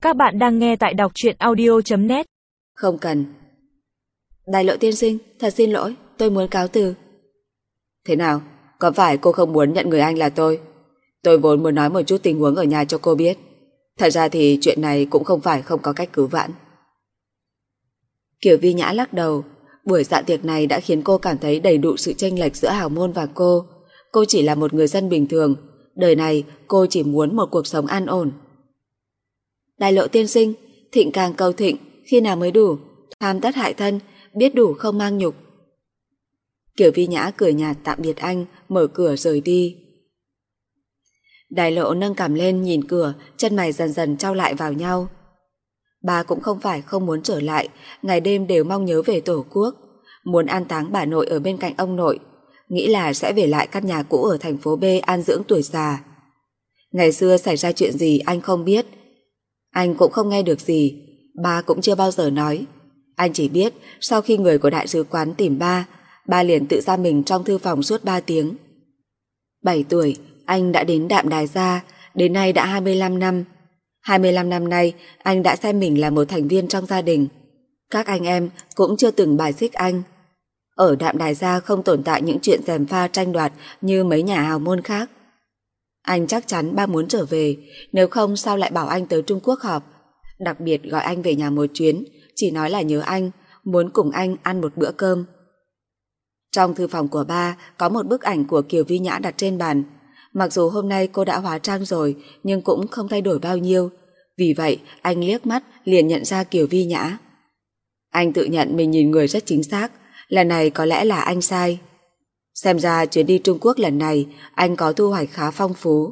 Các bạn đang nghe tại đọc truyện audio.net. Không cần. Đại Lộ tiên sinh, thật xin lỗi, tôi muốn cáo từ. Thế nào, có phải cô không muốn nhận người anh là tôi? Tôi vốn muốn nói một chút tình huống ở nhà cho cô biết. Thật ra thì chuyện này cũng không phải không có cách cứu vãn. Kiều Vi Nhã lắc đầu. Buổi dạ tiệc này đã khiến cô cảm thấy đầy đủ sự chênh lệch giữa hào môn và cô. Cô chỉ là một người dân bình thường. Đời này cô chỉ muốn một cuộc sống an ổn. Đại Lộ tiên sinh, thịnh càng cầu thịnh, khi nào mới đủ? Tham tất hại thân, biết đủ không mang nhục. Kiều Vi Nhã cười nhạt tạm biệt anh, mở cửa rời đi. Đại Lộ nâng cằm lên nhìn cửa, chân mày dần dần chau lại vào nhau. Bà cũng không phải không muốn trở lại, ngày đêm đều mong nhớ về Tổ quốc, muốn an táng bà nội ở bên cạnh ông nội, nghĩ là sẽ về lại căn nhà cũ ở thành phố B an dưỡng tuổi già. Ngày xưa xảy ra chuyện gì anh không biết, anh cũng không nghe được gì, ba cũng chưa bao giờ nói. Anh chỉ biết sau khi người của đại sứ quán tìm ba liền tự giam mình trong thư phòng suốt 3 tiếng. 7 tuổi, anh đã đến Đạm Đài Gia, đến nay đã 25 năm. 25 năm nay, anh đã xem mình là một thành viên trong gia đình. Các anh em cũng chưa từng bài xích anh. Ở Đạm Đài Gia không tồn tại những chuyện gièm pha tranh đoạt như mấy nhà hào môn khác. Anh chắc chắn ba muốn trở về, nếu không sao lại bảo anh tới Trung Quốc họp. Đặc biệt gọi anh về nhà một chuyến, chỉ nói là nhớ anh, muốn cùng anh ăn một bữa cơm. Trong thư phòng của ba có một bức ảnh của Kiều Vi Nhã đặt trên bàn. Mặc dù hôm nay cô đã hóa trang rồi, nhưng cũng không thay đổi bao nhiêu. Vì vậy, anh liếc mắt liền nhận ra Kiều Vi Nhã. Anh tự nhận mình nhìn người rất chính xác, lần này có lẽ là anh sai. Xem ra chuyến đi Trung Quốc lần này, anh có thu hoạch khá phong phú.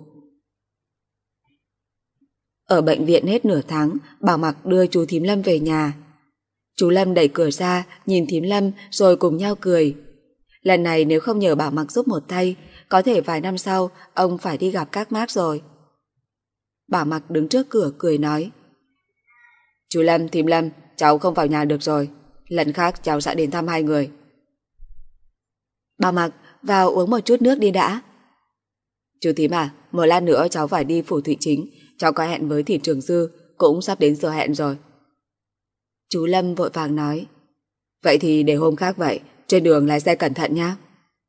Ở bệnh viện hết nửa tháng, Bảo Mặc đưa chú Thím Lâm về nhà. Chú Lâm đẩy cửa ra, nhìn Thím Lâm rồi cùng nhau cười. Lần này nếu không nhờ Bảo Mặc giúp một tay, có thể vài năm sau ông phải đi gặp các Mác rồi. Bảo Mặc đứng trước cửa cười nói: Chú Lâm, Thím Lâm, cháu không vào nhà được rồi. Lần khác cháu sẽ đến thăm hai người. Bảo Mặc, vào uống một chút nước đi đã. Chú Thím à, một lát nữa cháu phải đi phủ Thụy Chính, cháu có hẹn với thị trưởng Dư, cũng sắp đến giờ hẹn rồi. Chú Lâm vội vàng nói: Vậy thì để hôm khác vậy, trên đường lái xe cẩn thận nhé.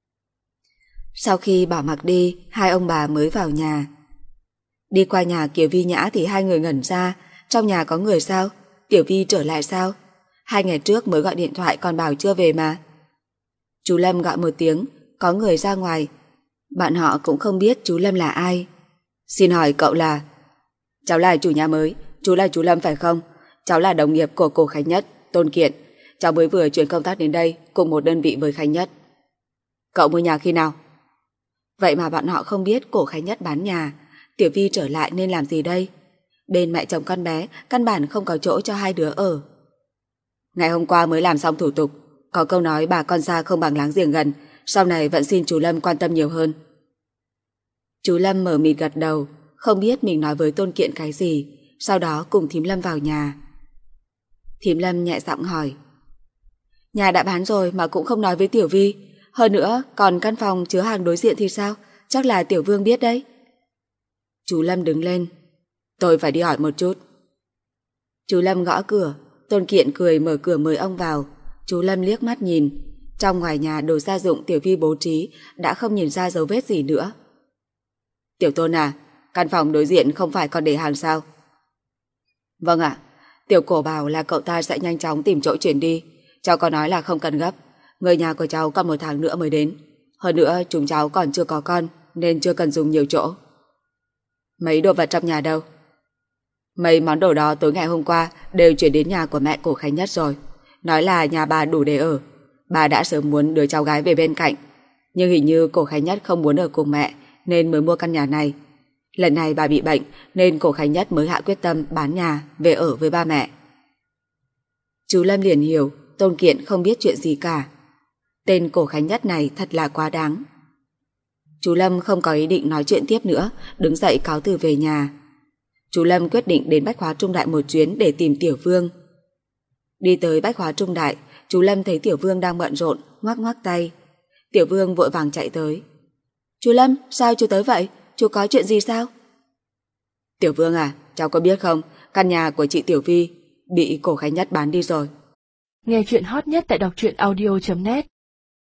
Sau khi Bảo Mặc đi, hai ông bà mới vào nhà. Đi qua nhà Kiều Vi Nhã thì hai người ngẩn ra. Trong nhà có người sao? Tiểu Vi trở lại sao? 2 ngày trước mới gọi điện thoại còn bảo chưa về mà. Chú Lâm gọi một tiếng, có người ra ngoài. Bạn họ cũng không biết chú Lâm là ai. Xin hỏi cậu là? Cháu là chủ nhà mới, chú là chú Lâm phải không? Cháu là đồng nghiệp của cô Khánh Nhất, Tôn Kiện. Cháu mới vừa chuyển công tác đến đây cùng một đơn vị với Khánh Nhất. Cậu mua nhà khi nào? Vậy mà bọn họ không biết cổ Khánh Nhất bán nhà. Tiểu Vi trở lại nên làm gì đây? Bên mẹ chồng con bé căn bản không có chỗ cho hai đứa ở. Ngày hôm qua mới làm xong thủ tục. Có câu nói bà con xa không bằng láng giềng gần. Sau này vẫn xin chú Lâm quan tâm nhiều hơn. Chú Lâm mờ mịt gật đầu, không biết mình nói với Tôn Kiện cái gì. Sau đó cùng Thím Lâm vào nhà. Thím Lâm nhẹ giọng hỏi: Nhà đã bán rồi mà cũng không nói với Tiểu Vi. Hơn nữa còn căn phòng chứa hàng đối diện thì sao? Chắc là Tiểu Vương biết đấy. Chú Lâm đứng lên: Tôi phải đi hỏi một chút. Chú Lâm gõ cửa. Tôn Kiện cười mở cửa mời ông vào. Chú Lâm liếc mắt nhìn. Trong ngoài nhà đồ gia dụng Tiểu Vi bố trí đã không nhìn ra dấu vết gì nữa. Tiểu Tôn à, căn phòng đối diện không phải còn để hàng sao? Vâng ạ. Tiểu Cổ bảo là cậu ta sẽ nhanh chóng tìm chỗ chuyển đi. Cháu có nói là không cần gấp. Người nhà của cháu còn 1 tháng nữa mới đến. Hơn nữa chúng cháu còn chưa có con nên chưa cần dùng nhiều chỗ. Mấy đồ vật trong nhà đâu? Mấy món đồ đó tối ngày hôm qua đều chuyển đến nhà của mẹ cổ Khánh Nhất rồi. Nói là nhà bà đủ để ở. Bà đã sớm muốn đưa cháu gái về bên cạnh. Nhưng hình như cổ Khánh Nhất không muốn ở cùng mẹ nên mới mua căn nhà này. Lần này bà bị bệnh nên cổ Khánh Nhất mới hạ quyết tâm bán nhà về ở với ba mẹ. Chú Lâm liền hiểu Tôn Kiện không biết chuyện gì cả. Tên cổ Khánh Nhất này thật là quá đáng. Chú Lâm không có ý định nói chuyện tiếp nữa, đứng dậy cáo từ về nhà. Chú Lâm quyết định đến Bách Hóa Trung Đại một chuyến để tìm Tiểu Vương. Đi tới Bách Hóa Trung Đại, chú Lâm thấy Tiểu Vương đang bận rộn, ngoắc ngoắc tay. Tiểu Vương vội vàng chạy tới. Chú Lâm, sao chú tới vậy? Chú có chuyện gì sao? Tiểu Vương à, cháu có biết không, căn nhà của chị Tiểu Vi bị cổ Khánh Nhất bán đi rồi. Nghe chuyện hot nhất tại đọc truyện audio.net